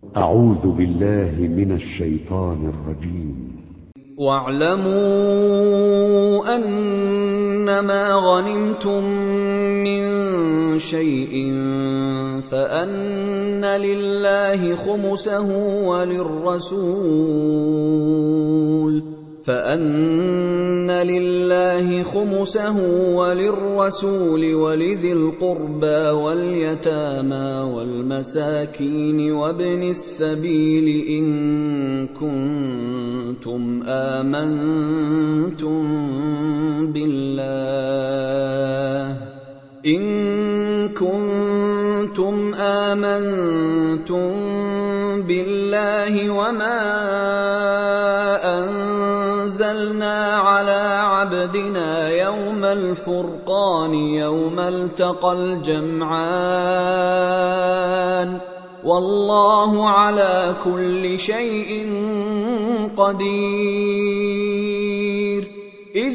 أعوذ بالله من الشيطان الرجيم. واعلموا أنما غنمتم من شيء فأن لله خمسه وللرسول ولذي القربى واليتامى والمساكين وابن السبيل إن كنتم آمنتم بالله وما أنزلنا على عبدنا يوم الفرقان يوم التقى الجمعان والله على كل شيء قدير. إذ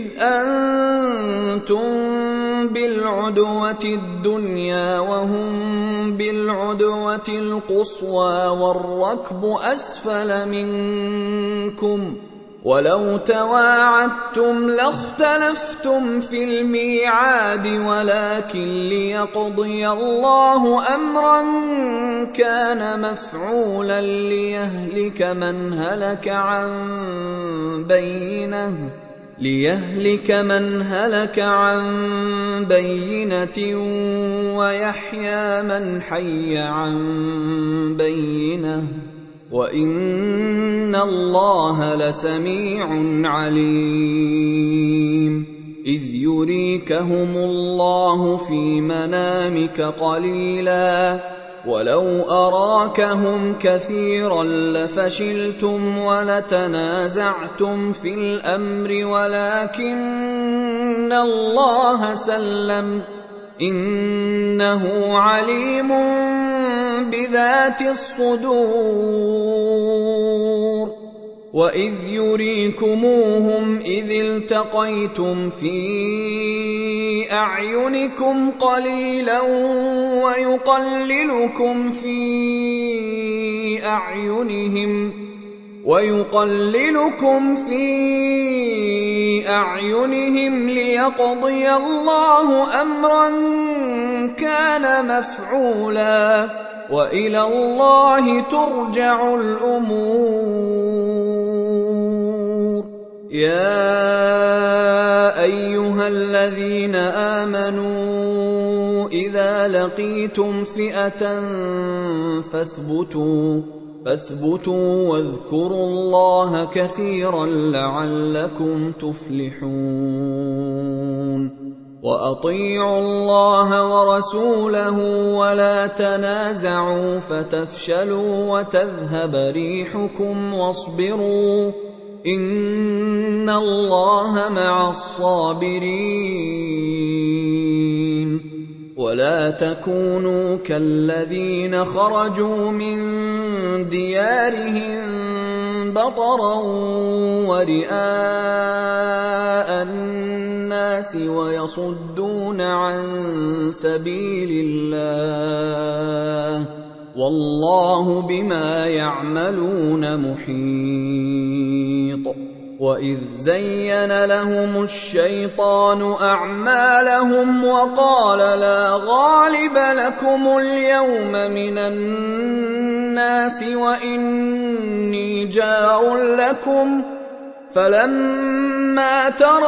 أنتم بالعدوة الدنيا وهم بالعدوة القصوى والركب أسفل منكم ولو تواعدتم لاختلفتم في الميعاد ولكن ليقضي الله أمرا كان مفعولا ليهلك من هلك عن بينة ويحيى من حي عن بينة وإن الله لسميع عليم. إذ يريكهم الله في منامك قليلا ولو أراكهم كثيرا لفشلتم ولتنازعتم في الأمر ولكن الله سلم إنه عليم بذات الصدور. وإذ يريكموهم إذ التقيتم في أعينكم قليلا ويقللكم في أعينهم ليقضي الله أمرا كان مفعولا وإلى الله ترجع الأمور. يا أيها الذين آمنوا إذا لقيتم فئة فاثبتوا واذكروا الله كثيرا لعلكم تفلحون. وأطيعوا الله ورسوله ولا تنازعوا فتفشلوا وتذهب ريحكم واصبروا إن الله مع الصابرين. ولا تكونوا كالذين خرجوا من ديارهم بطرا ورئاء الناس ويصدون عن سبيل الله والله بما يعملون محيط. وإذ زين لهم الشيطان أعمالهم وقال لا غالب لكم اليوم من الناس وإني جار لكم فلما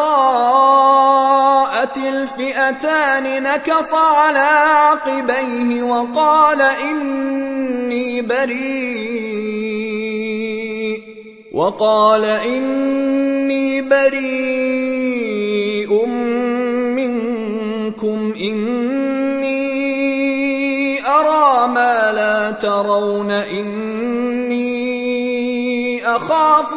تراءت الفئتان نكص على عقبيه وقال إني بريء منكم إني أرى ما لا ترون إني أخاف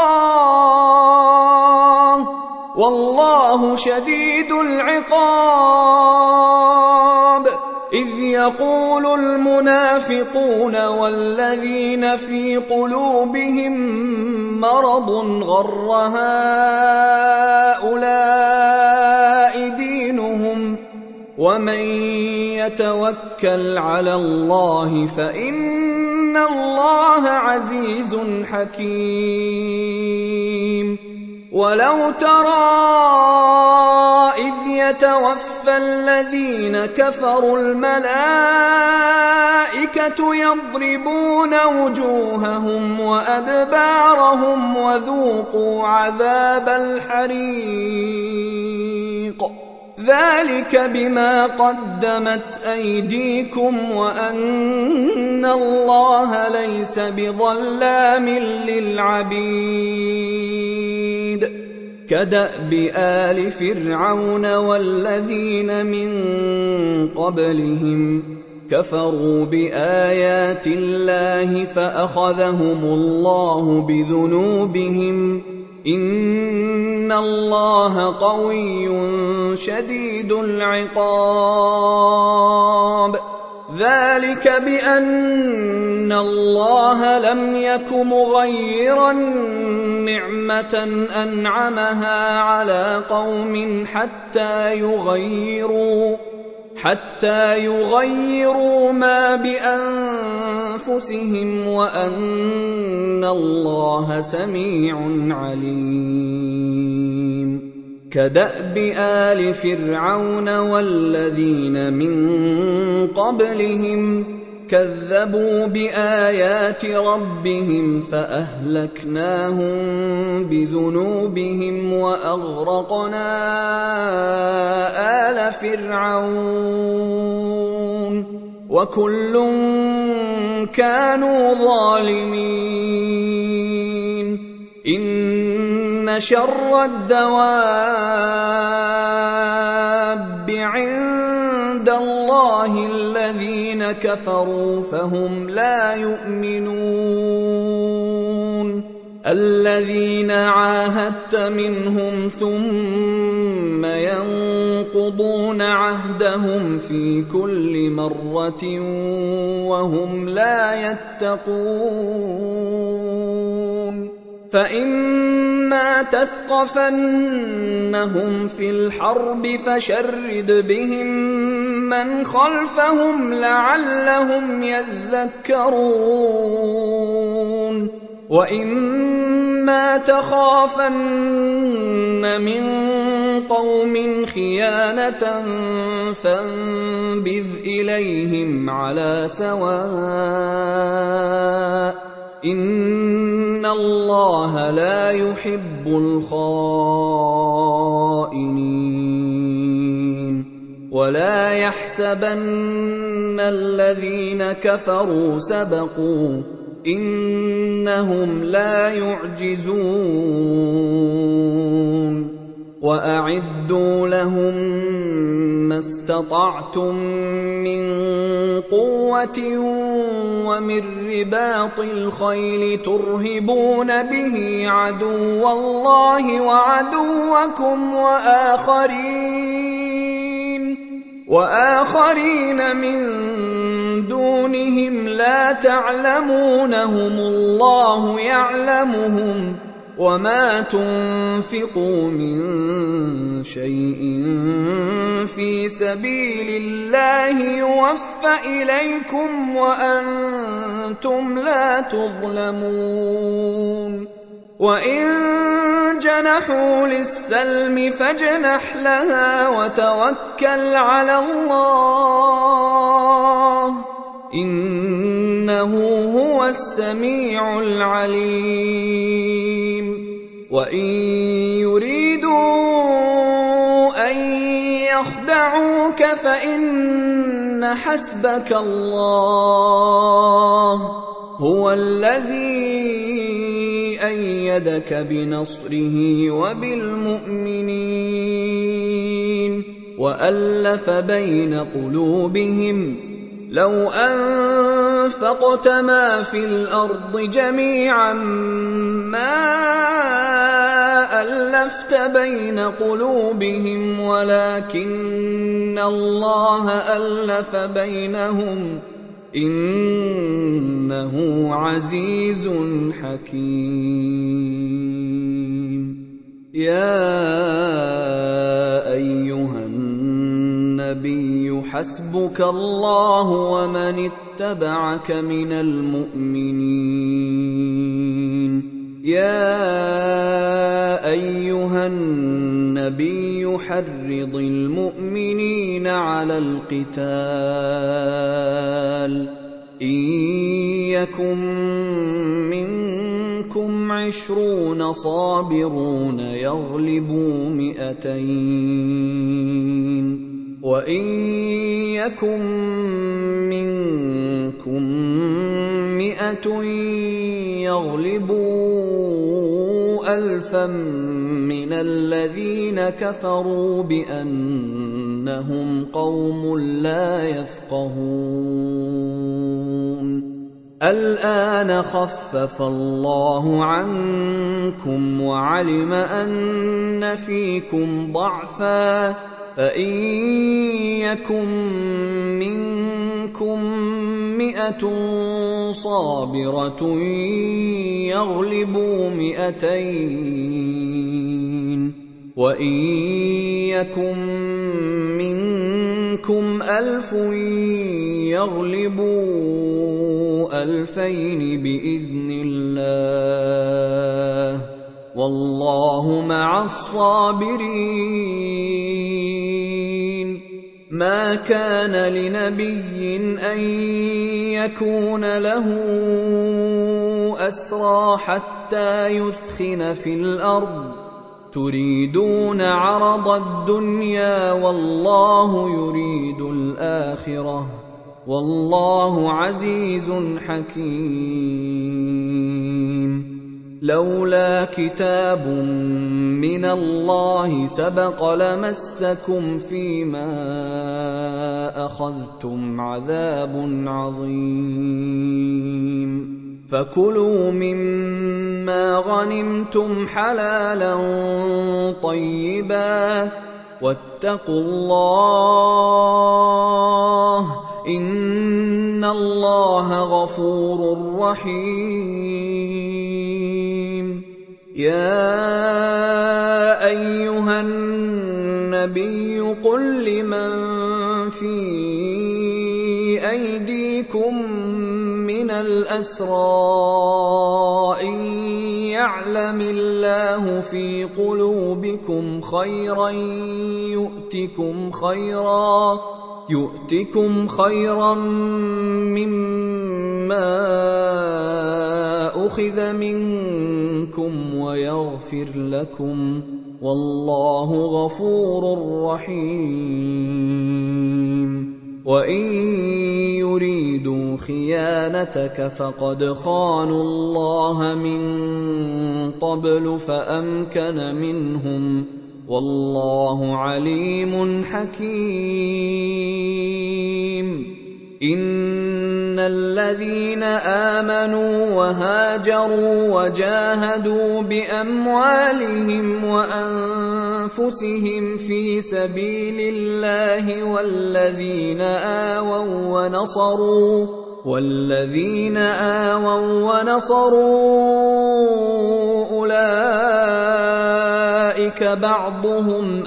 الله والله شديد العقاب. إذ يقول المنافقون والذين في قلوبهم مرض غر هؤلاء دينهم ومن يتوكل على الله فإن إِنَّ اللَّهَ عَزِيزٌ حَكِيمٌ وَلَوْ تَرَىٰ إِذْ يَتَوَفَّى الَّذِينَ كَفَرُوا الْمَلَائِكَةُ يَضْرِبُونَ وُجُوهَهُمْ وَأَدْبَارَهُمْ وَذُوقُوا عَذَابَ الْحَرِيقِ ذَلِكَ بِمَا قَدَّمَتْ أَيْدِيكُمْ وَأَنَّ اللَّهَ لَيْسَ بِظَلَّامٍ لِّلْعَبِيدِ كَدَأْبِ آلِ فِرْعَوْنَ وَالَّذِينَ مِن قَبْلِهِمْ كَفَرُوا بِآيَاتِ اللَّهِ فَأَخَذَهُمُ اللَّهُ بِذُنُوبِهِمْ إِنَّ اللَّهَ قَوِيٌّ شَدِيدُ الْعِقَابِ ذَلِكَ بِأَنَّ اللَّهَ لَمْ يَكُ مُغَيِّرًا نِّعْمَةً أَنْعَمَهَا عَلَىٰ قَوْمٍ حَتَّىٰ يُغَيِّرُوا مَا بِأَنفُسِهِمْ وَأَنَّ اللَّهَ سَمِيعٌ عَلِيمٌ كَدَأْبِ آلِ فِرْعَوْنَ وَالَّذِينَ مِن قَبْلِهِمْ كَذَّبُوا بِآيَاتِ رَبِّهِمْ فَأَهْلَكْنَاهُم بِذُنُوبِهِمْ وَأَغْرَقْنَا آلَ فِرْعَوْنَ وَكُلٌّ كَانُوا ظَالِمِينَ إِنَّ شَرَّ الدَّوَابِّ عِندَ اللَّهِ الَّذِينَ كَفَرُوا فَهُمْ لَا يُؤْمِنُونَ الَّذِينَ عَاهَدتَّ مِنْهُمْ ثُمَّ يَنقُضُونَ عَهْدَهُمْ في كُلِّ مَرَّةٍ وَهُمْ لَا يَتَّقُونَ فَإِمَّا تَثْقَفَنَّهُمْ فِي الْحَرْبِ فَشَرِّدْ بِهِم مَّنْ خَلْفَهُمْ لَعَلَّهُمْ يَذَّكَّرُونَ وَإِمَّا تَخَافَنَّ مِن قَوْمٍ خِيَانَةً فَانبِذْ إِلَيْهِمْ عَلَىٰ سَوَاءٍ إِنَّ اللَّهَ لَا يُحِبُّ الْخَائِنِينَ وَلَا يَحْسَبَنَّ الَّذِينَ كَفَرُوا سَبَقُوا إِنَّهُمْ لَا يُعْجِزُونَ وَأَعِدُّوا لَهُم مَّا اسْتَطَعْتُم مِّن قُوَّةٍ وَمِن رِّبَاطِ الْخَيْلِ تُرْهِبُونَ بِهِ عَدُوَّ اللَّهِ وَعَدُوَّكُمْ وَآخَرِينَ مِن دُونِهِمْ لَا تَعْلَمُونَهُمُ اللَّهُ يَعْلَمُهُمْ وَمَا تُنفِقُوا مِن شَيْءٍ فِي سَبِيلِ اللَّهِ يُوَفَّ إِلَيْكُمْ وَأَنتُمْ لَا تُظْلَمُونَ وَإِن جَنَحُوا لِلسَّلْمِ فَاجْنَحْ لَهَا وَتَوَكَّلْ عَلَى اللَّهِ إِنَّهُ هُوَ السَّمِيعُ الْعَلِيمُ وَإِن يُرِيدُوا أَن يَخْدَعُوكَ فَإِنَّ حَسْبَكَ اللَّهُ هُوَ الَّذِي أَيَّدَكَ بِنَصْرِهِ وَبِالْمُؤْمِنِينَ وَأَلَّفَ بَيْنَ قُلُوبِهِمْ لَوْ أَنفَقْتَ مَا فِي الْأَرْضِ جَمِيعًا مَّا أَلَّفْتَ بَيْنَ قُلُوبِهِمْ وَلَكِنَّ اللَّهَ أَلَّفَ بَيْنَهُمْ إِنَّهُ عَزِيزٌ حَكِيمٌ يَا أَيُّهَا النَّبِيُّ حسبك الله ومن اتبعك من المؤمنين يا أيها النبي حرض المؤمنين على القتال إن يكن منكم 20 صابرون يغلبوا 200 وإن يكن منكم 100 يغلبوا 1000 من الذين كفروا بأنهم قوم لا يفقهون الآن خفف الله عنكم وعلم أن فيكم ضعفا فإن يكن منكم 100 صابرة يغلبوا 200 وإن يكن منكم 1000 يغلبوا 2000 بإذن الله والله مع الصابرين ما كان لنبي أن يكون له أسرى حتى يثخن في الأرض تريدون عرض الدنيا والله يريد الآخرة والله عزيز حكيم لولا كتاب من الله سبق لمسكم فيما أخذتم عذاب عظيم فكلوا مما غنمتم حلالا طيبا واتقوا الله إن الله غفور رحيم يا أيها النبي قل لمن في أيديكم من الأسرى إن يعلم الله في قلوبكم خيرا يؤتكم خيرا مما أخذ منكم ويغفر لكم والله غفور رحيم وإن يريدوا خيانتك فقد خانوا الله من قبل فأمكن منهم والله عليم حكيم إن الذين آمنوا وهاجروا وجاهدوا بأموالهم وأنفسهم في سبيل الله والذين آووا ونصروا أولئك بعضهم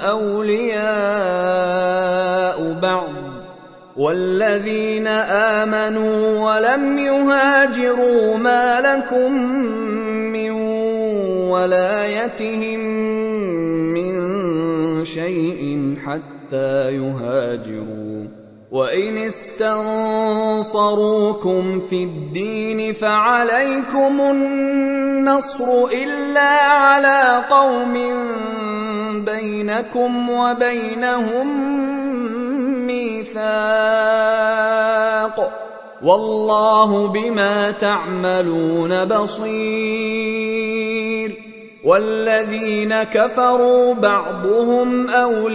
أولياء بعض والذين آمنوا ولم يهاجروا ما لكم من ولايتهم من شيء حتى يهاجروا وإن استنصروكم في الدين فعليكم النصر إلا على قوم بينكم وبينهم ميثاق والله بما تعملون بصير والذين كفروا بعضهم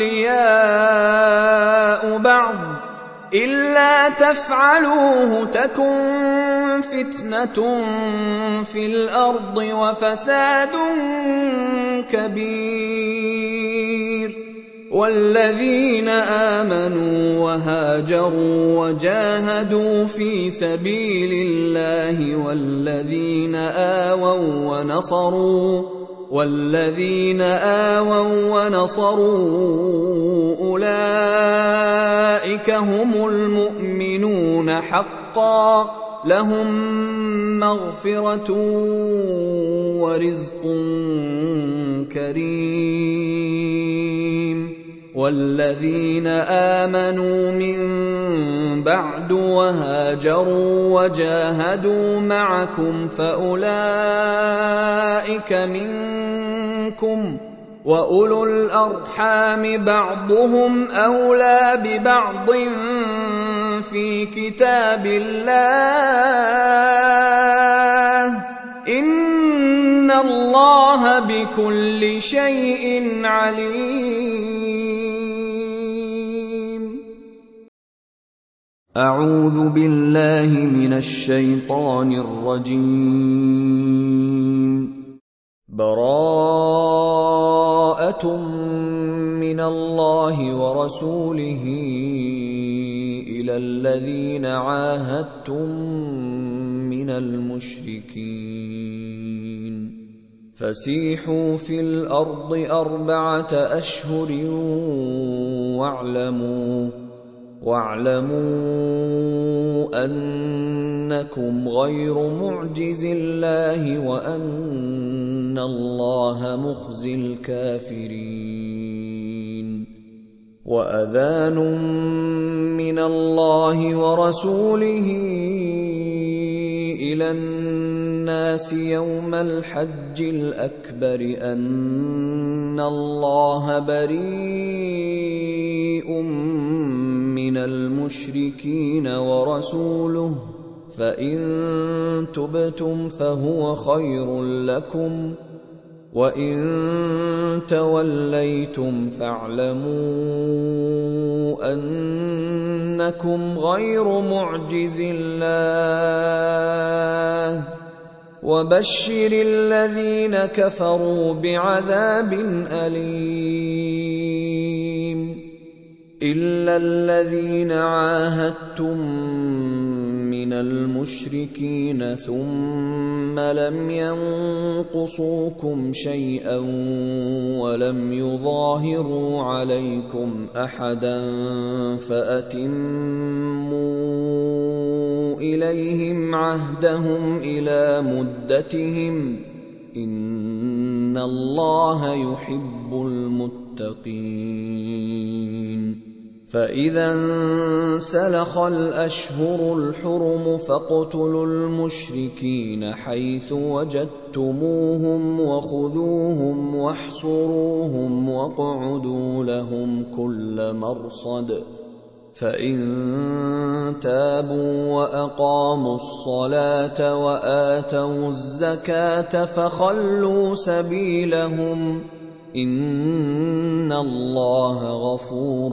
أولياء بعض إلا تفعلوه تكن فتنة في الأرض وفساد كبير والذين آمنوا وهاجروا وجاهدوا في سبيل الله والذين آووا والذين آووا ونصروا أولئك هم المؤمنون حقا لهم مغفرة ورزق كريم والذين آمنوا من بعد وهاجروا وجاهدوا معكم فأولئك منكم وأولو الأرحام بعضهم أولى ببعض في كتاب الله إن الله بكل شيء عليم. أعوذ بالله من الشيطان الرجيم. براءة من الله ورسوله إلى الذين عاهدتم من المشركين فسيحوا في الأرض 4 أشهر واعلموا أنكم غير معجز الله وأن الله مخزي الكافرين. وأذان من الله ورسوله إلى الناس يوم الحج الأكبر أن الله بريء من المشركين ورسوله فإن تبتم فهو خير لكم وإن توليتم فاعلموا أنكم غير معجز الله وبشر الذين كفروا بعذاب أليم. إلا الذين عاهدتم من المشركين ثم لم ينقصوكم شيئا ولم يظاهروا عليكم أحدا فأتموا إليهم عهدهم إلى مدتهم إن الله يحب المتقين. فإذا انسلخ الأشهر الحرم فاقتلوا المشركين حيث وجدتموهم وخذوهم واحصروهم واقعدوا لهم كل مرصد فإن تابوا وأقاموا الصلاة وآتوا الزكاة فخلوا سبيلهم إن الله غفور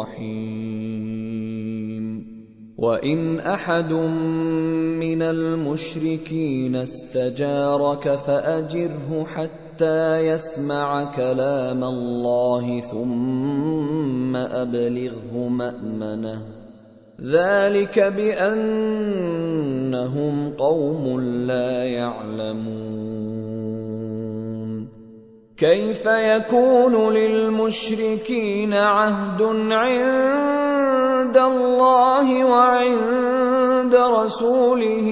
رحيم. وإن أحد من المشركين استجارك فأجره حتى يسمع كلام الله ثم أبلغه مأمنه ذلك بأنهم قوم لا يعلمون. كيف يكون للمشركين عهد عند الله وعند رسوله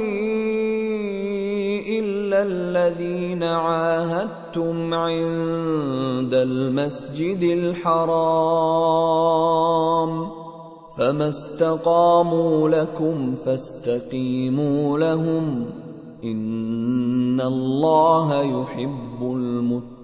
إلا الذين عاهدتم عند المسجد الحرام فما استقاموا لكم فاستقيموا لهم إن الله يحب المتقين.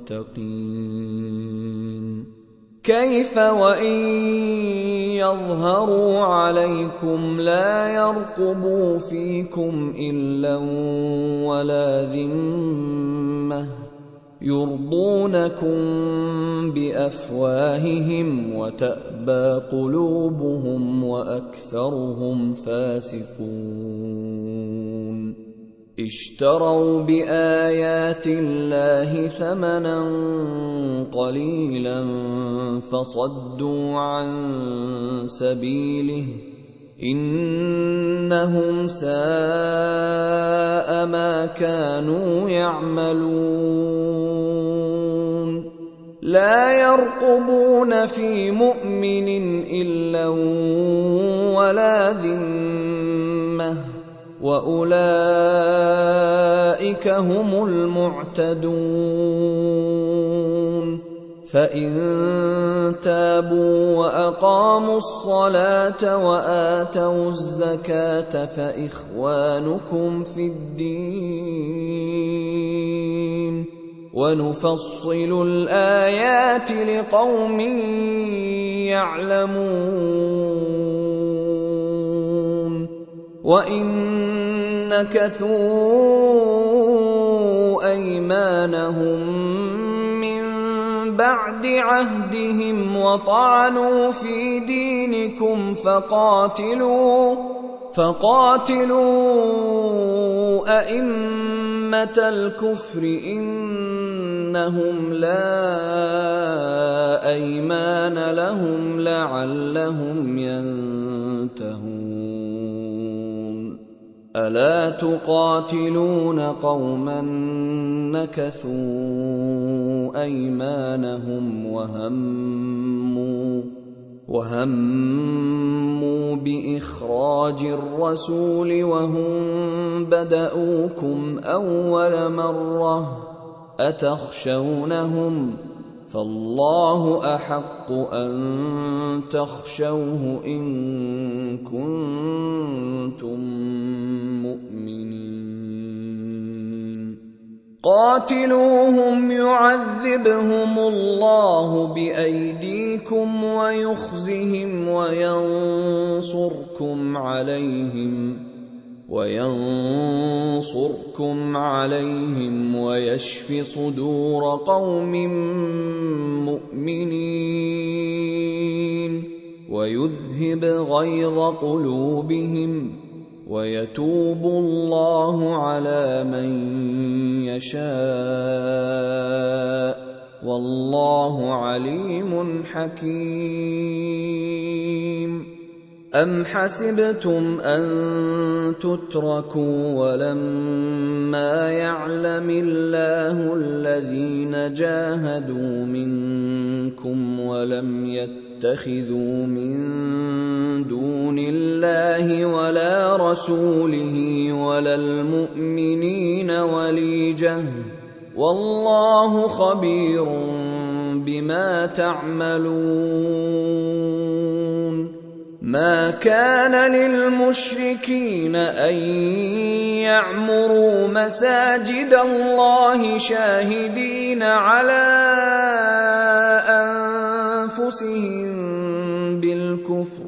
كيف وإن يظهروا عليكم لا يرقبوا فيكم إلا ولا ذمة يرضونكم بأفواههم وتأبى قلوبهم وأكثرهم فاسقون. اشتروا بآيات الله ثمنا قليلا فصدوا عن سبيله إنهم ساء ما كانوا يعملون. لا يرقبون في مؤمن إلا ولا ذمة وأولئك هم المعتدون فإن تابوا وأقاموا الصلاة وآتوا الزكاة فإخوانكم في الدين ونفصل الآيات لقوم يعلمون وإن نكثوا أيمانهم بعد عهدهم وطعنوا في دينكم فقاتلوا أئمة الكفر إنهم لا أيمان لهم لعلهم ينتهون ألا تقاتلون قوما نكثوا أيمانهم وهموا بإخراج الرسول وهم بدؤوكم أول مرة أتخشونهم فالله أحق أن تخشوه إن كنتم مؤمنين قاتلوهم يعذبهم الله بأيديكم ويخزهم وينصركم عليهم ويشف صدور قوم مؤمنين ويذهب غيظ قلوبهم ويتوب الله على من يشاء والله عليم حكيم أم حسبتم أن تتركوا ولما يعلم الله الذين جاهدوا منكم ولم يتخذوا من دون الله ولا رسوله ولا المؤمنين وليجة والله خبير بما تعملون ما كان للمشركين أن يعمروا مساجد الله شاهدين على أنفسهم بالكفر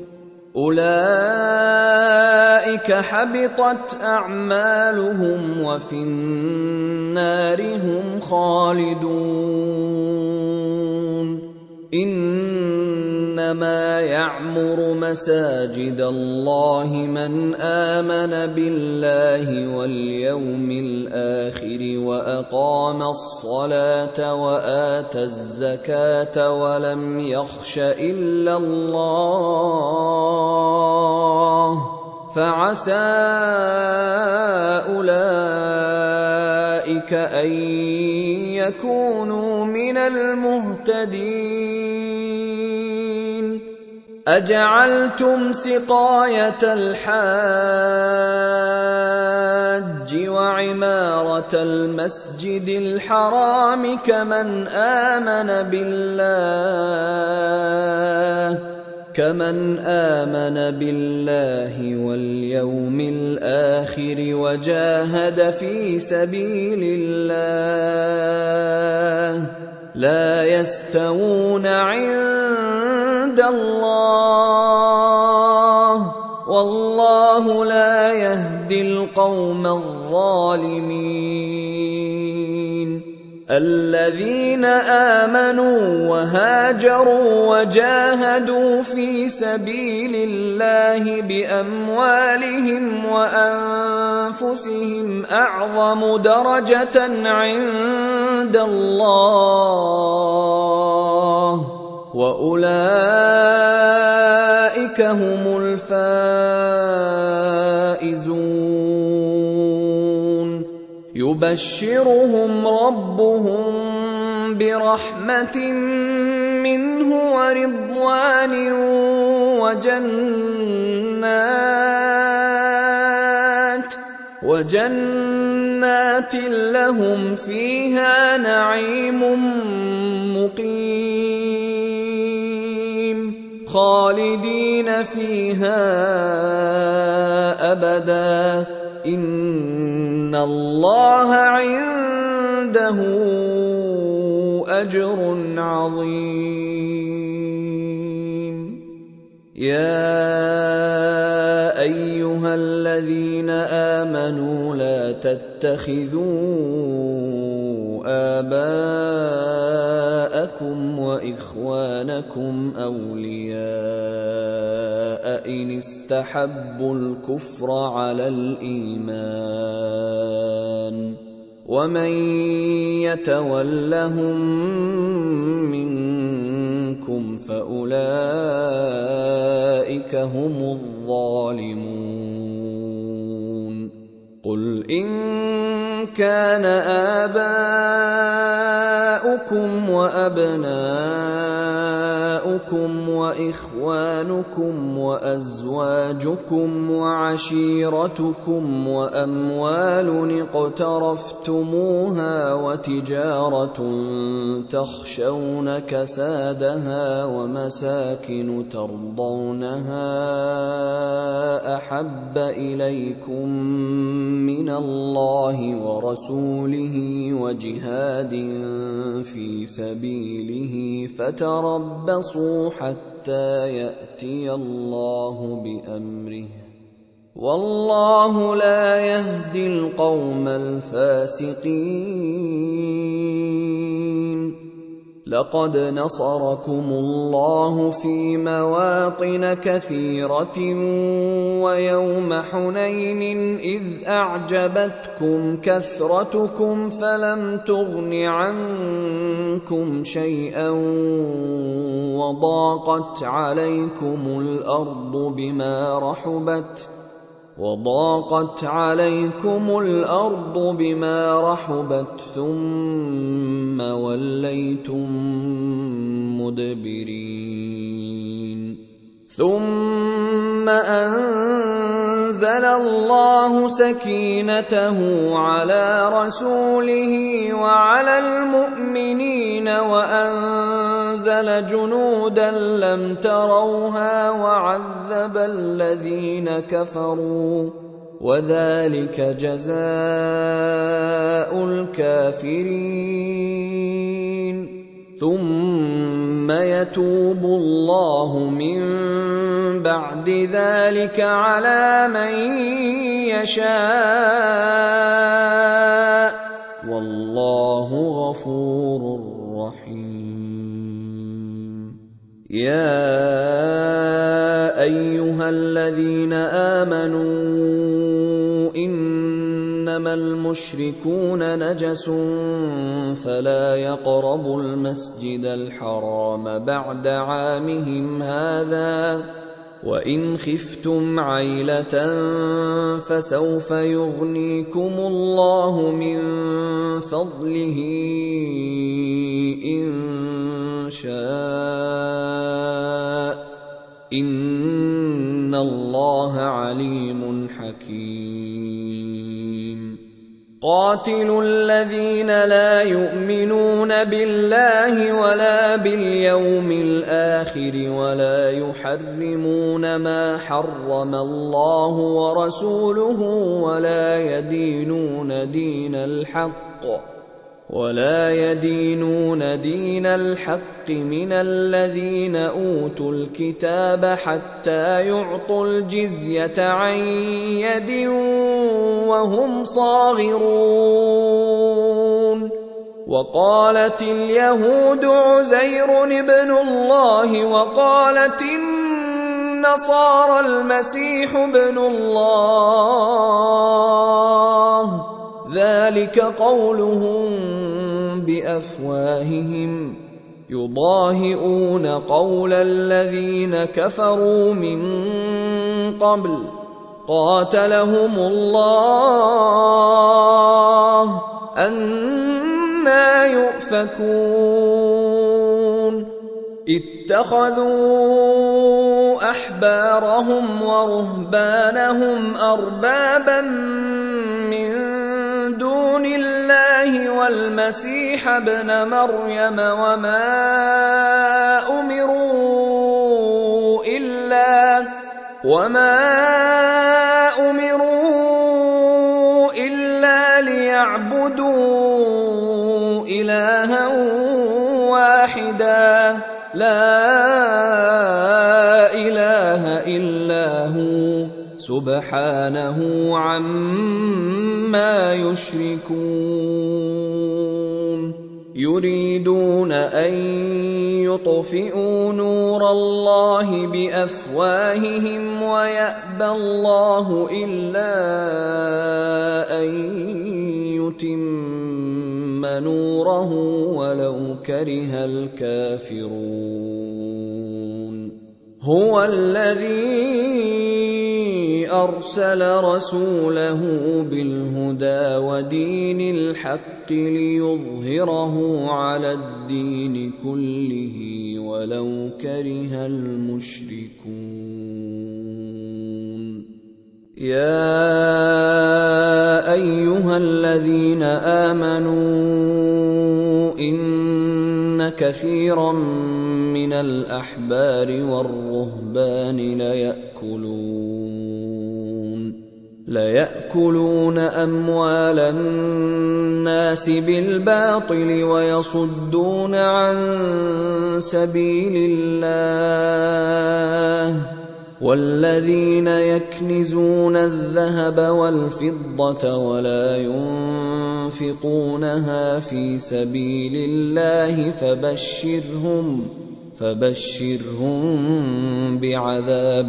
أولئك حبطت أعمالهم وفي النار هم خالدون إنما يعمر مساجد الله من آمن بالله واليوم الآخر وأقام الصلاة وآتى الزكاة ولم يخش إلا الله فعسى أولئك أن يكونوا من المهتدين أجعلتم سقاية الحاج وعمارة المسجد الحرام كمن آمن بالله واليوم الآخر وجاهد في سبيل الله لا يستوون عند الله والله لا يهدي القوم الظالمين الذين آمنوا وهاجروا وجاهدوا في سبيل الله بأموالهم وأنفسهم أعظم درجة عند الله وأولئك هم الفائزون يبشرهم ربهم برحمة منه ورضوان وجنات لهم فيها نعيم مقيم خالدين فيها أبدا إن الله عنده أجر عظيم. يا أيها الذين آمنوا لا تتخذوا آباءكم وإخوانكم أولياء إن استحبوا الكفر على الإيمان ومن يتولهم منكم فأولئك هم الظالمون. قل إن كان آباؤكم وأبناؤكم وإخوانكم وأزواجكم وعشيرتكم وأموال اقترفتموها وتجارة تخشون كسادها ومساكن ترضونها أحب إليكم من الله ورسوله وجهاد في سبيله فتربصوا حتى يأتي الله بأمره والله لا يهدي القوم الفاسقين. لقد نصركم الله في مواطن كثيرة ويوم حنين إذ أعجبتكم كثرتكم فلم تغن عنكم شيئا وضاقت عليكم الأرض بما رحبت ثم وليتم مدبرين. ثم أنزل الله سكينته على رسوله وعلى المؤمنين وأنزل جنودا لم تروها وعذب الذين كفروا وذلك جزاء الكافرين. ثم يتوب الله من بعد ذلك على من يشاء والله غفور رحيم. يا أيها الذين آمنوا إنما المشركون نجس فلا يقربوا المسجد الحرام بعد عامهم هذا وإن خفتم عيلة فسوف يغنيكم الله من فضله إن شاء إن الله عليم حكيم. قاتلوا الذين لا يؤمنون بالله ولا باليوم الآخر ولا يحرمون ما حرم الله ورسوله ولا يدينون دين الحق من الذين أوتوا الكتاب حتى يعطوا الجزية عن يد وهم صاغرون. وقالت اليهود عزير ابن الله وقالت النصارى المسيح ابن الله ذلك قولهم بأفواههم يضاهئون قول الذين كفروا من قبل قاتلهم الله أنى عَنَّا يُؤْفَكُونَ اتَّخَذُوا أَحْبَارَهُمْ وَرُهْبَانَهُمْ أَرْبَابًا مِّن دُونِ اللَّهِ وَالْمَسِيحَ ابْنَ مَرْيَمَ وَمَا أُمِرُوا إِلَّا لِيَعْبُدُوا إِلَٰهًا وَاحِدًا لَا إِلَٰهَ إِلَّا هُوَ سُبْحَانَهُ عَمَّا يُشْرِكُونَ يُرِيدُونَ أَن يُطْفِئُوا نُورَ اللَّهِ بِأَفْوَاهِهِمْ وَيَأْبَى اللَّهُ إِلَّا أَن يُتِمَّ نُورَهُ وَلَوْ كَرِهَ الْكَافِرُونَ هُوَ الَّذِي أَرْسَلَ رَسُولَهُ بِالْهُدَىٰ وَدِينِ الْحَقِّ لِيُظْهِرَهُ عَلَى الدِّينِ كُلِّهِ وَلَوْ كَرِهَ الْمُشْرِكُونَ يَا أَيُّهَا الَّذِينَ آمَنُوا إِنَّ كَثِيرًا مِّنَ الْأَحْبَارِ وَالرُّهْبَانِ لَيَأْكُلُونَ أَمْوَالَ النَّاسِ بِالْبَاطِلِ وَيَصُدُّونَ عَن سَبِيلِ اللَّهِ وَالَّذِينَ يَكْنِزُونَ الذَّهَبَ وَالْفِضَّةَ وَلَا يُنفِقُونَهَا فِي سَبِيلِ اللَّهِ فَبَشِّرْهُم بِعَذَابٍ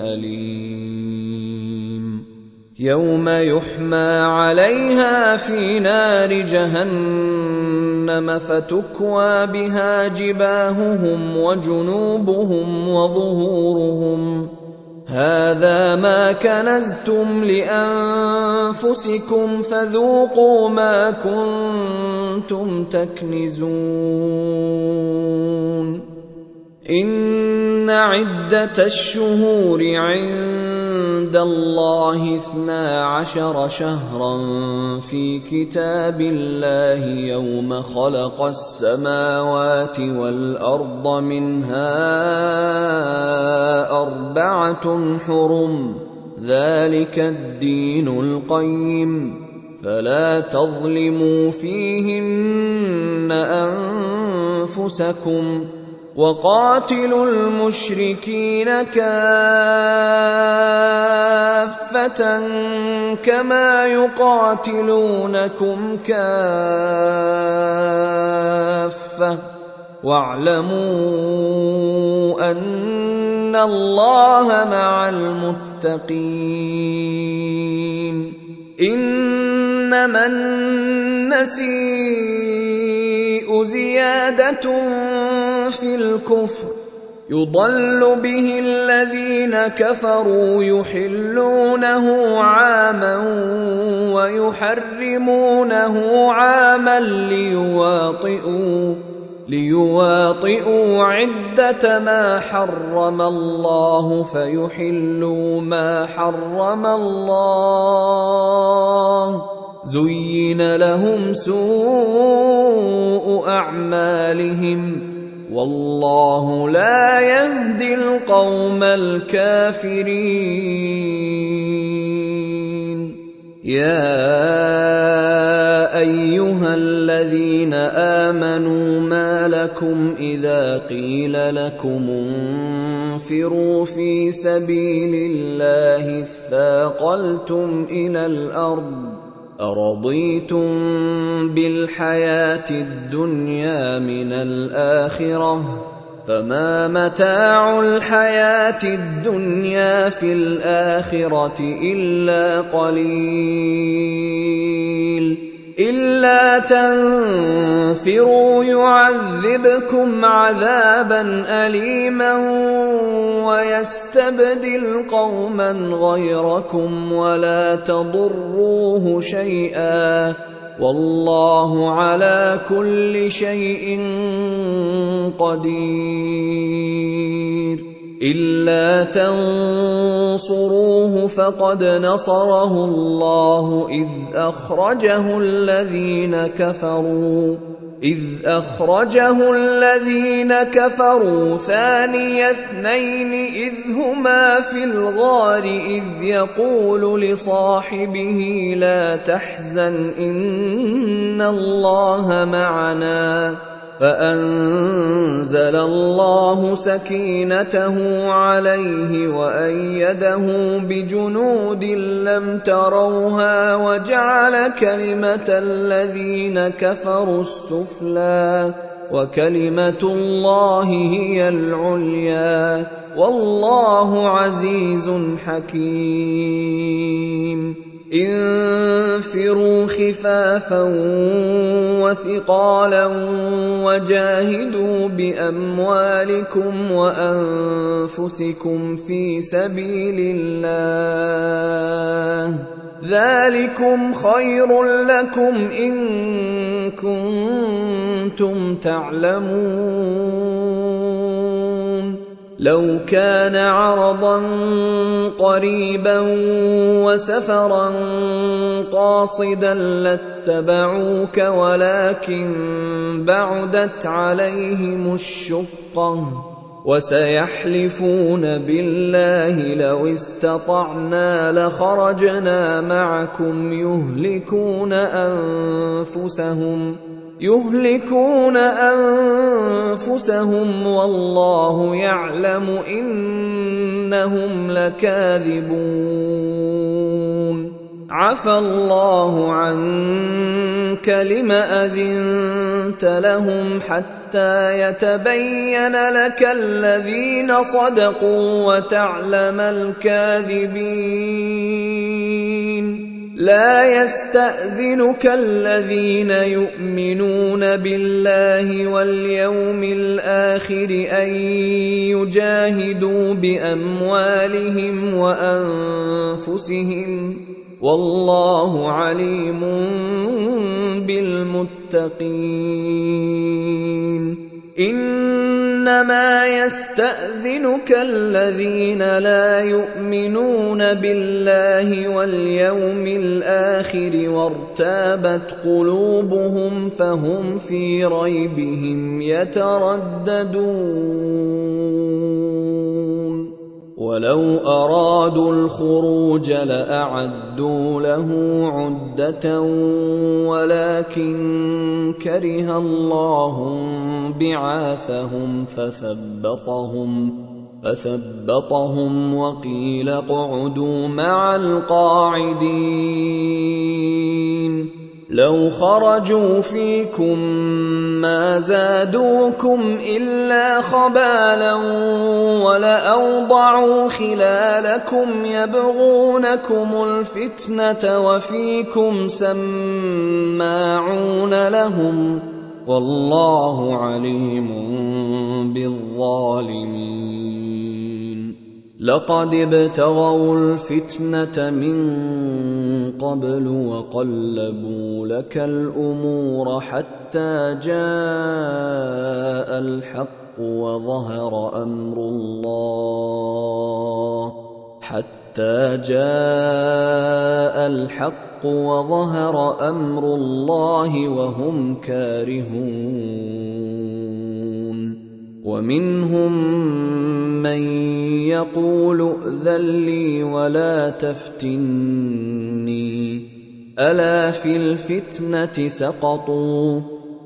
أَلِيمٍ يَوْمَ يُحْمَىٰ عَلَيْهَا فِي نَارِ جَهَنَّمَ فَتُكْوَىٰ بِهَا جِبَاهُهُمْ وَجُنُوبُهُمْ وَظُهُورُهُمْ هَٰذَا مَا كَنَزْتُمْ لِأَنفُسِكُمْ فَذُوقُوا مَا كُنتُمْ تَكْنِزُونَ إِنَّ عِدَّةَ الشُّهُورِ عِندَ اللَّهِ 12 شَهْرًا في كِتَابِ اللَّهِ يَوْمَ خَلَقَ السَّمَاوَاتِ وَالْأَرْضَ مِنْهَا 4 حُرُمٌ ذَلِكَ الدِّينُ الْقَيِّمُ فَلَا تَظْلِمُوا فِيهِنَّ أَنفُسَكُمْ وَقَاتِلُوا الْمُشْرِكِينَ كَافَّةً كَمَا يُقَاتِلُونَكُمْ كَافَّةً وَاعْلَمُوا أَنَّ اللَّهَ مَعَ الْمُتَّقِينَ إِنَّمَا النَّسِيءُ زِيَادَةٌ فِي الْكُفْرِ يُضَلُّ بِهِ الَّذِينَ كَفَرُوا يُحِلُّونَهُ عَامًا وَيُحَرِّمُونَهُ عَامًا لِيُوَاطِئُوا عِدَّةَ مَا حَرَّمَ اللَّهُ فَيُحِلُّوا مَا حَرَّمَ اللَّهُ زُيِّنَ لَهُمْ سُوءُ أَعْمَالِهِمْ وَاللَّهُ لَا يَهْدِي الْقَوْمَ الْكَافِرِينَ يَا أَيُّهَا الَّذِينَ آمَنُوا مَا لَكُمْ إِذَا قِيلَ لَكُمُ انفِرُوا فِي سَبِيلِ اللَّهِ اثَّاقَلْتُمْ إِلَى الْأَرْضِ أَرَضِيتُم بِالْحَيَاةِ الدُّنْيَا مِنَ الْآخِرَةِ فَمَا مَتَاعُ الْحَيَاةِ الدُّنْيَا فِي الْآخِرَةِ إِلَّا قَلِيلٌ إلا تنفروا يعذبكم عذابا أليما ويستبدل قوما غيركم ولا تضروه شيئا والله على كل شيء قدير. إلا تنصروه فقد نصره الله إذ أخرجه الذين كفروا ثاني اثنين إذ هما في الغار إذ يقول لصاحبه لا تحزن إن الله معنا فأنزل الله سكينته عليه وأيده بجنود لم تروها وجعل كلمة الذين كفروا السفلى وكلمة الله هي العليا والله عزيز حكيم. انفروا خفافا وثقالا وجاهدوا بأموالكم وأنفسكم في سبيل الله ذلكم خير لكم إن كنتم تعلمون. لو كان عرضا قريبا وسفرا قاصدا لاتبعوك ولكن بعدت عليهم الشقة وسيحلفون بالله لو استطعنا لخرجنا معكم يهلكون أنفسهم والله يعلم إنهم لكاذبون. عفى الله عنك لم أذنت لهم حتى يتبين لك الذين صدقوا وتعلم الكاذبين. لا يستأذنك الذين يؤمنون بالله واليوم الآخر أن يجاهدوا بأموالهم وأنفسهم والله عليم بالمتقين. إنما يستأذنك الذين لا يؤمنون بالله واليوم الآخر وارتابت قلوبهم فهم في ريبهم يترددون. ولو أرادوا الخروج لأعدوا له عدة ولكن كره الله بعاثهم فثبطهم وقيل اقعدوا مع القاعدين. لو خرجوا فيكم ما زادوكم إلا خبالا ولأوضعوا خلالكم يبغونكم الفتنة وفيكم سماعون لهم والله عليم بالظالمين. لقد ابتغوا الفتنة من قبل وقلبوا لك الأمور حتى جاء الحق وظهر أمر الله وهم كارهون. ومنهم من يقول ائذن لي ولا تفتني ألا في الفتنة سقطوا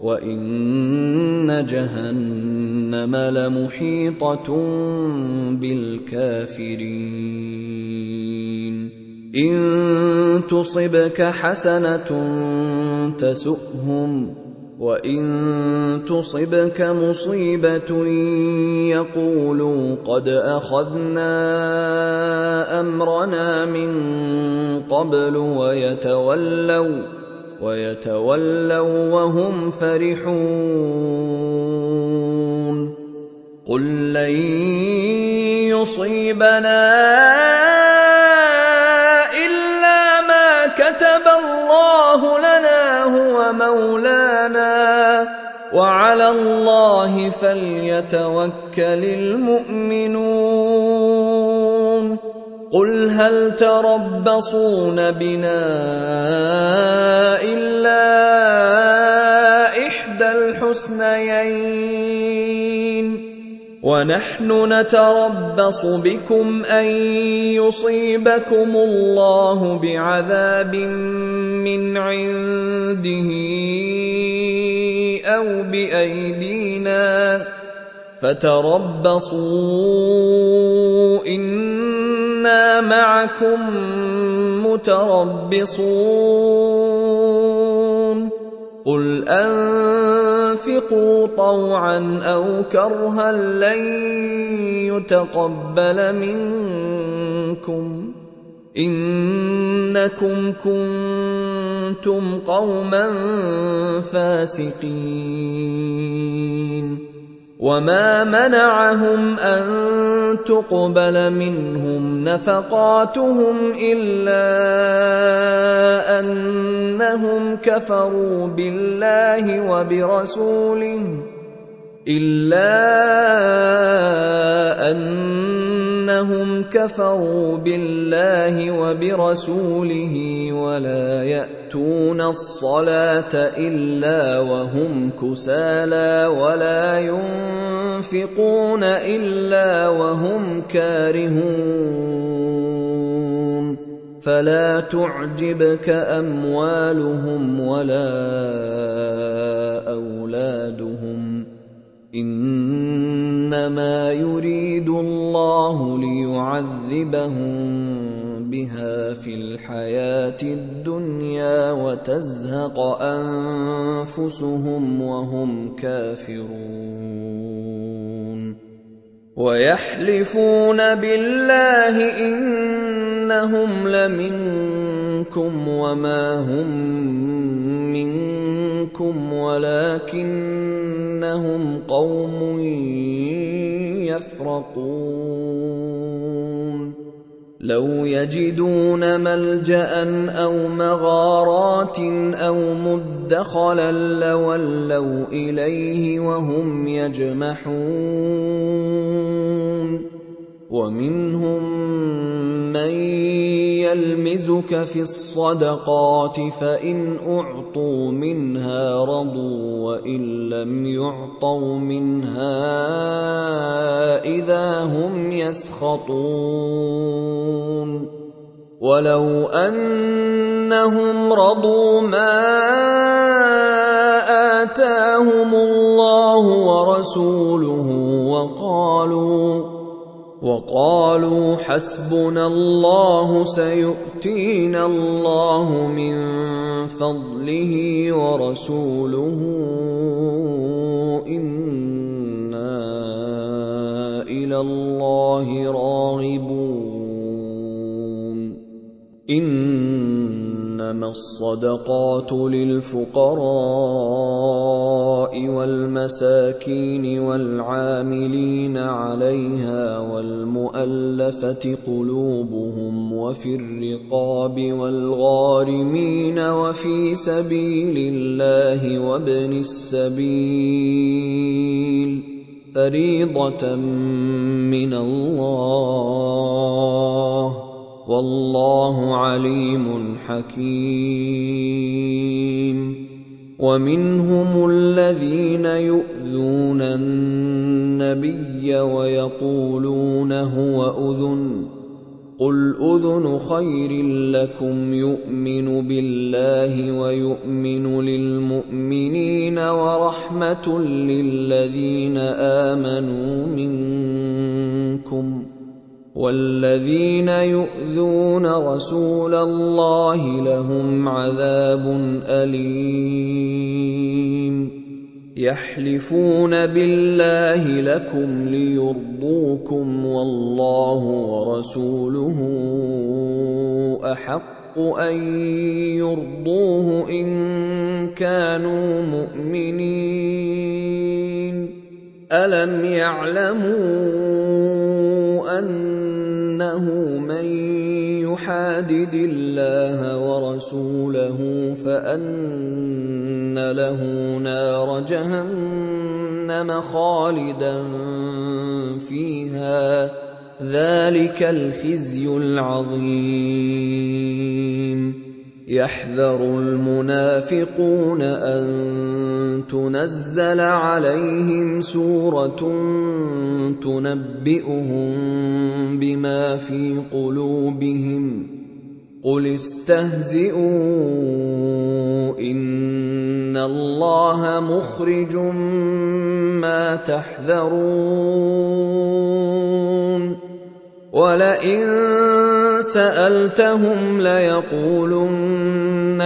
وإن جهنم لمحيطة بالكافرين. إن تصبك حسنة تسؤهم وإن تصبك مصيبة يقولوا قد أخذنا أمرنا من قبل ويتولوا وهم فرحون قل لن يصيبنا إلا ما كتب الله لنا هو مولانا وعلى الله فليتوكل المؤمنون قل هل تربصون بنا إلا إحدى الحسنيين ونحن نتربص بكم أن يصيبكم الله بعذاب من عنده أو بأيدينا فتربصوا إنا معكم متربصون قل أنفقوا طوعا أو كرها لن يتقبل منكم إنكم كنتم قوما فاسقين وما منعهم أن تقبل منهم نفقاتهم إلا أنهم كفروا بالله وبرسوله ولا يأتون الصلاة إلا وهم كسالى ولا ينفقون إلا وهم كارهون فلا تعجبك أموالهم ولا أولادهم إنما يريد الله ليعذبهم بها في الحياة الدنيا وتزهق أنفسهم وهم كافرون ويحلفون بالله إنهم لمنكم وما هم منكم ولكنهم قوم يفرقون لو يجدون ملجأ أو مغارات أو مدخلا لولوا إليه وهم يجمحون ومنهم من يلمزك في الصدقات فإن أعطوا منها رضوا وإن لم يعطوا منها إذا هم يسخطون ولو أنهم رضوا ما آتاهم الله ورسوله وقالوا حسبنا الله سيؤتينا الله من فضله ورسوله إنا إلى الله راغبون إنما الصدقات للفقراء والمساكين والعاملين عليها والمؤلفة قلوبهم وفي الرقاب والغارمين وفي سبيل الله وابن السبيل فريضة من الله والله عليم حكيم ومنهم الذين يؤذون النبي ويقولون هو أذن قل أذن خير لكم يؤمن بالله ويؤمن للمؤمنين ورحمة للذين آمنوا منكم والذين يؤذون رسول الله لهم عذاب أليم يحلفون بالله لكم ليرضوكم والله ورسوله أحق أحق أن يرضوه إن كانوا مؤمنين ألم يعلموا أنه من يحادد الله ورسوله فأن له نار جهنم خالدا فيها ذلك الخزي العظيم يحذر المنافقون أن تنزل عليهم سورة تنبئهم بما في قلوبهم قل استهزئوا إن الله مخرج ما تحذرون ولئن سألتهم ليقولن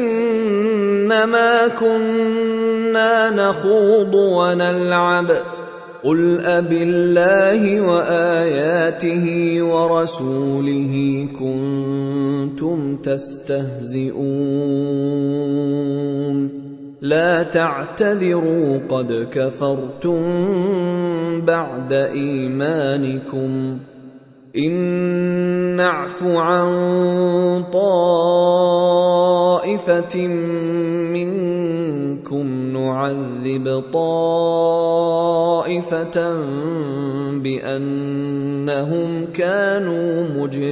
إنما كنا نخوض ونلعب قل أبالله وآياته ورسوله كنتم تستهزئون لا تعتذروا قد كفرتم بعد إيمانكم إن نعف عن طائفة منكم نعذب طائفة بأنهم كانوا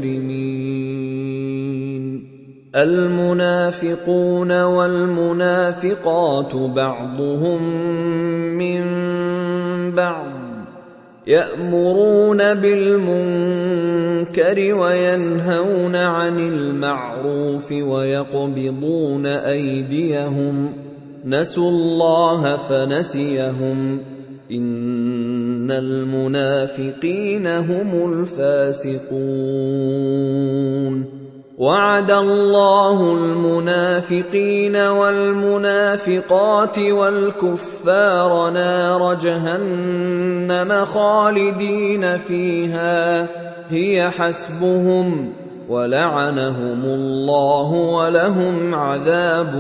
مجرمين المنافقون والمنافقات بعضهم من بعض يأمرون بالمنكر وينهون عن المعروف ويقبضون أيديهم نسوا الله فنسيهم إن المنافقين هم الفاسقون وعد الله المنافقين والمنافقات والكفار نار جهنم خالدين فيها هي حسبهم ولعنهم الله ولهم عذاب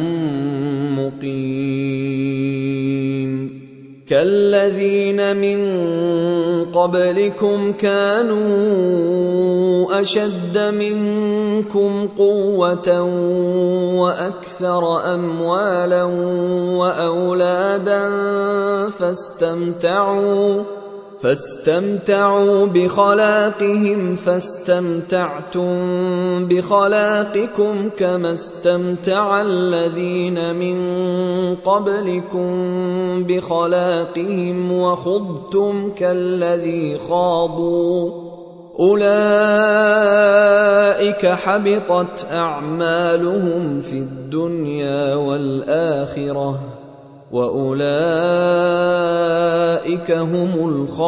مقيم كالذين من قبلكم كانوا أشد منكم قوة وأكثر أموالا وأولادا فاستمتعوا بخلاقهم فاستمتعتم بخلاقكم كما استمتع الذين من قبلكم بخلاقهم وخضتم كالذي خاضوا أولئك حبطت أعمالهم في الدنيا والآخرة وأولئك هم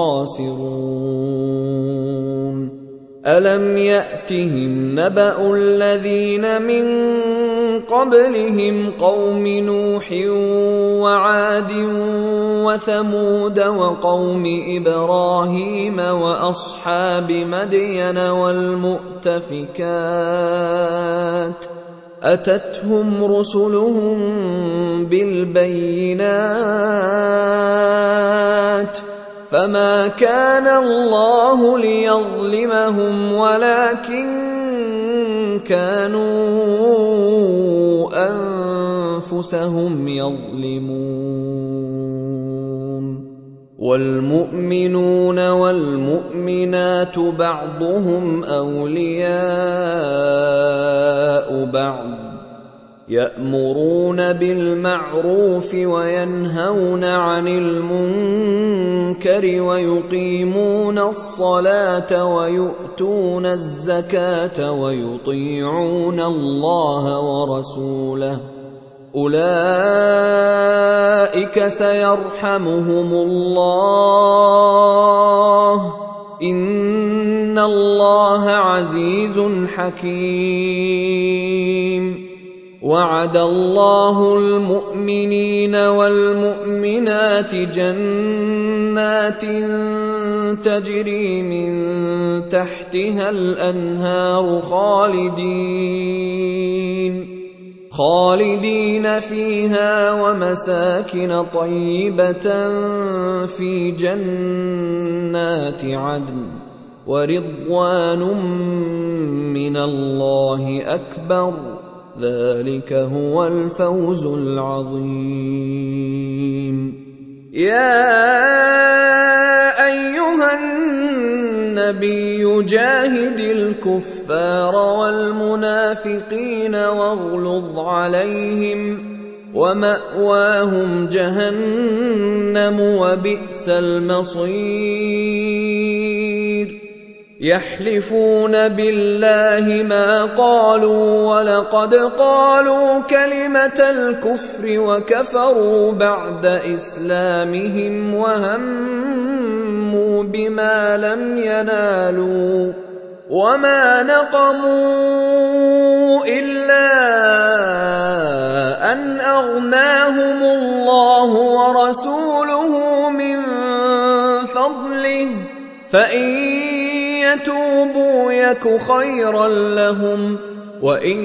الخاسرون ألم يأتهم نبأ الذين من قبلهم قوم نوح وعاد وثمود وقوم إبراهيم وأصحاب مدين والمؤتفكات أتتهم رسلهم بالبينات فما كان الله ليظلمهم ولكن كانوا أنفسهم يظلمون والمؤمنون والمؤمنات بعضهم أولياء بعض يأمرون بالمعروف وينهون عن المنكر ويقيمون الصلاة ويؤتون الزكاة ويطيعون الله ورسوله أولئك سيرحمهم الله إن الله عزيز حكيم وعد الله المؤمنين والمؤمنات جنات تجري من تحتها الأنهار خالدين فيها ومساكن طيبة في جنات عدن ورضوان من الله أكبر ذلك هو الفوز العظيم. يا أيها النبي جاهد الكفار والمنافقين واغلظ عليهم ومأواهم جهنم وبئس المصير. يحلفون بالله ما قالوا ولقد قالوا كلمة الكفر وكفروا بعد إسلامهم وهموا بما لم ينالوا وما نقموا إلا أن أغناهم الله ورسوله من فضله فإن يتوبوا يك خيرا لهم وإن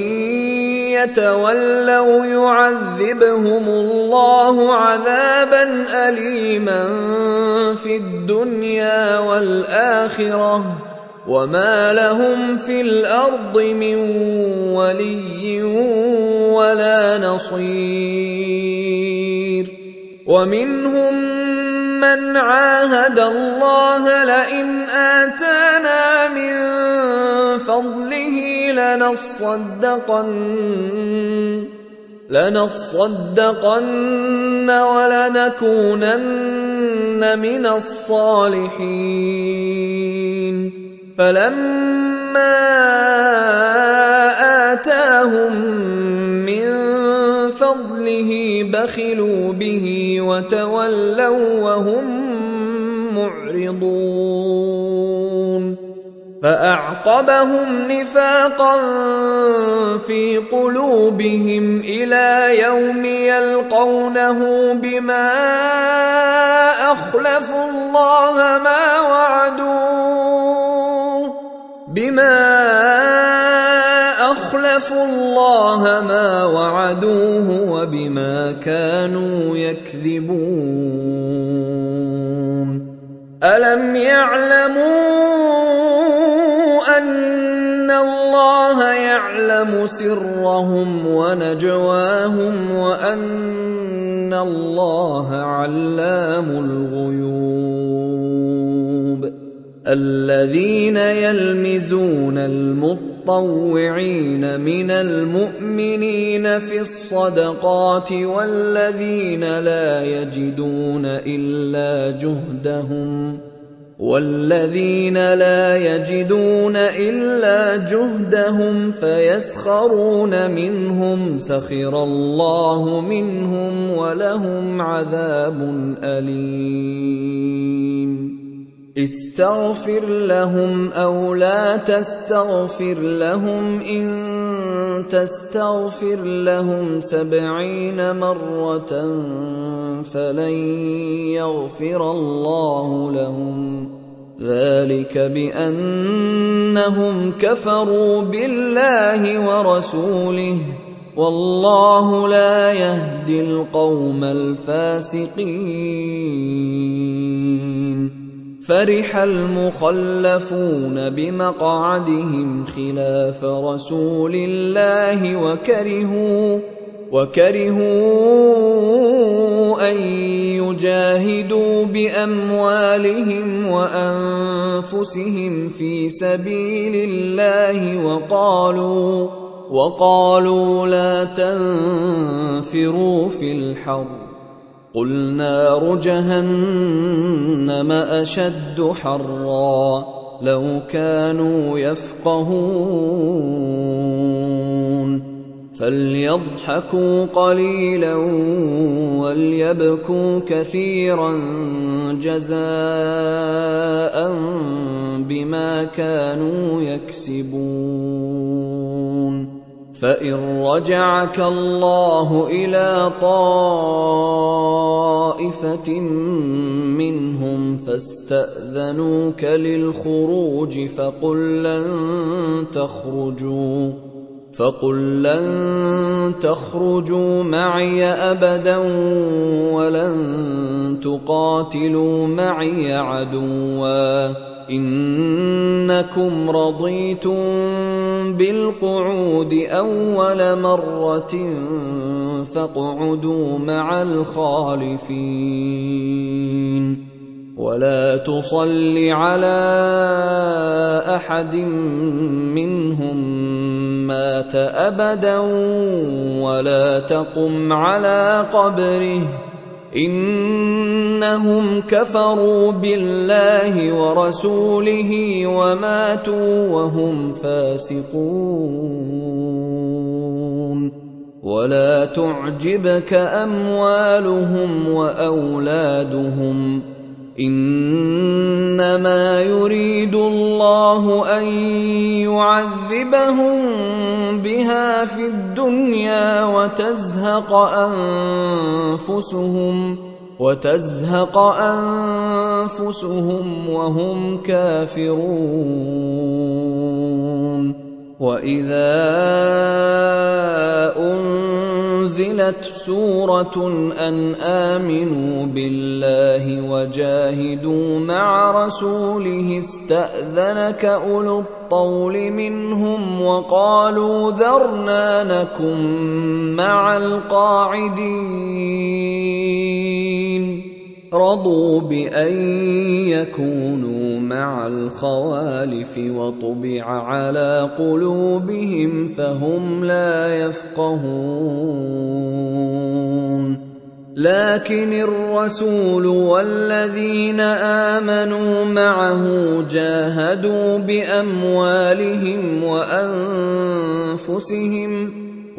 يتولوا يعذبهم الله عذابا أليما في الدنيا والآخرة وما لهم في الأرض من ولي ولا نصير. ومنهم من عاهد الله لئن آتانا من فضله لنصدقن ولنكونن من الصالحين. فلما آتاهم من فضله بخلوا به وتولوا وهم معرضون. فأعقبهم نفاقا في قلوبهم إلى يوم يلقونه بما أخلفوا الله ما وعدوه وبما كانوا يكذبون. ألم يعلموا أن الله يعلم سرهم ونجواهم وأن الله علام الغيوب. الذين يلمزون المطوعين من المؤمنين في الصدقات والذين لا يجدون إلا جهدهم فيسخرون منهم سخر الله منهم ولهم عذاب أليم. استغفر لهم أو لا تستغفر لهم إن تستغفر لهم 70 مرة فلن يغفر الله لهم ذلك بأنهم كفروا بالله ورسوله والله لا يهدي القوم الفاسقين. فرح المخلفون بمقعدهم خلاف رسول الله وكرهوا أن يجاهدوا بأموالهم وأنفسهم في سبيل الله وقالوا لا تنفروا في الحر قل نار جهنم أشد حرا لو كانوا يفقهون. فليضحكوا قليلا وليبكوا كثيرا جزاء بما كانوا يكسبون. فإن رجعك الله إلى طائفة منهم فاستأذنوك للخروج فقل لن تخرجوا معي أبدا ولن تقاتلوا معي عدوا إنكم رضيتم بالقعود أول مرة فاقعدوا مع الخالفين ولا تصل على أحد منهم مات أبدا ولا تقم على قبره إنهم كفروا بالله ورسوله وماتوا وهم فاسقون ولا تعجبك أموالهم وأولادهم إنما يريد الله أن يعذبهم بها في الدنيا وتزهق أنفسهم وهم كافرون وإذا أنزلت سورة أن آمنوا بالله وجاهدوا مع رسوله استأذنك أولو الطول منهم وقالوا ذرنا نكن مع القاعدين رضوا بأن يكونوا مع الخوالف وطبع على قلوبهم فهم لا يفقهون لكن الرسول والذين آمنوا معه جاهدوا بأموالهم وأنفسهم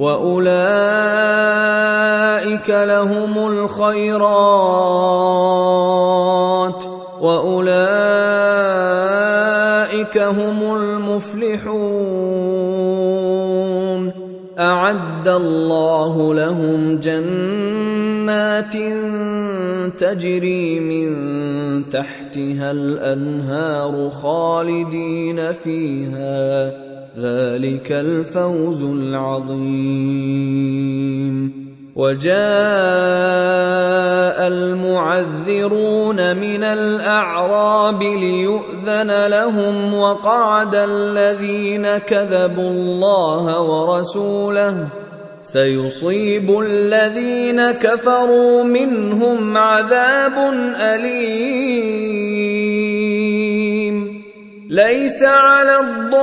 وأولئك لهم الخيرات وأولئك هم المفلحون أعد الله لهم جنات تجري من تحتها الأنهار خالدين فيها ذلك الفوز العظيم وجاء المعذرون من الأعراب ليؤذن لهم وقعد الذين كذبوا الله ورسوله سيصيب الذين كفروا منهم عذاب أليم ليس على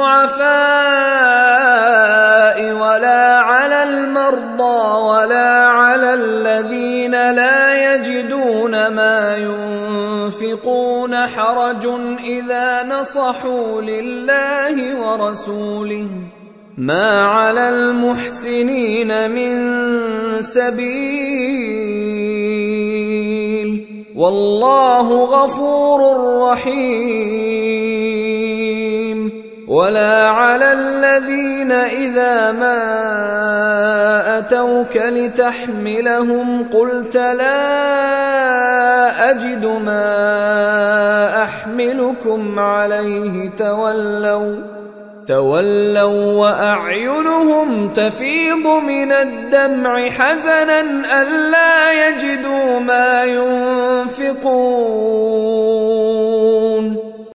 الضعفاء ولا على المرضى ولا على الذين لا يجدون ما ينفقون حرج إذا نصحوا لله ورسوله ما على المحسنين من سبيل والله غفور رحيم ولا على الذين إذا ما أتوك لتحملهم قلت لا أجد ما أحملكم عليه تولوا وأعينهم تفيض من الدمع حزنا ألا يجدوا ما ينفقون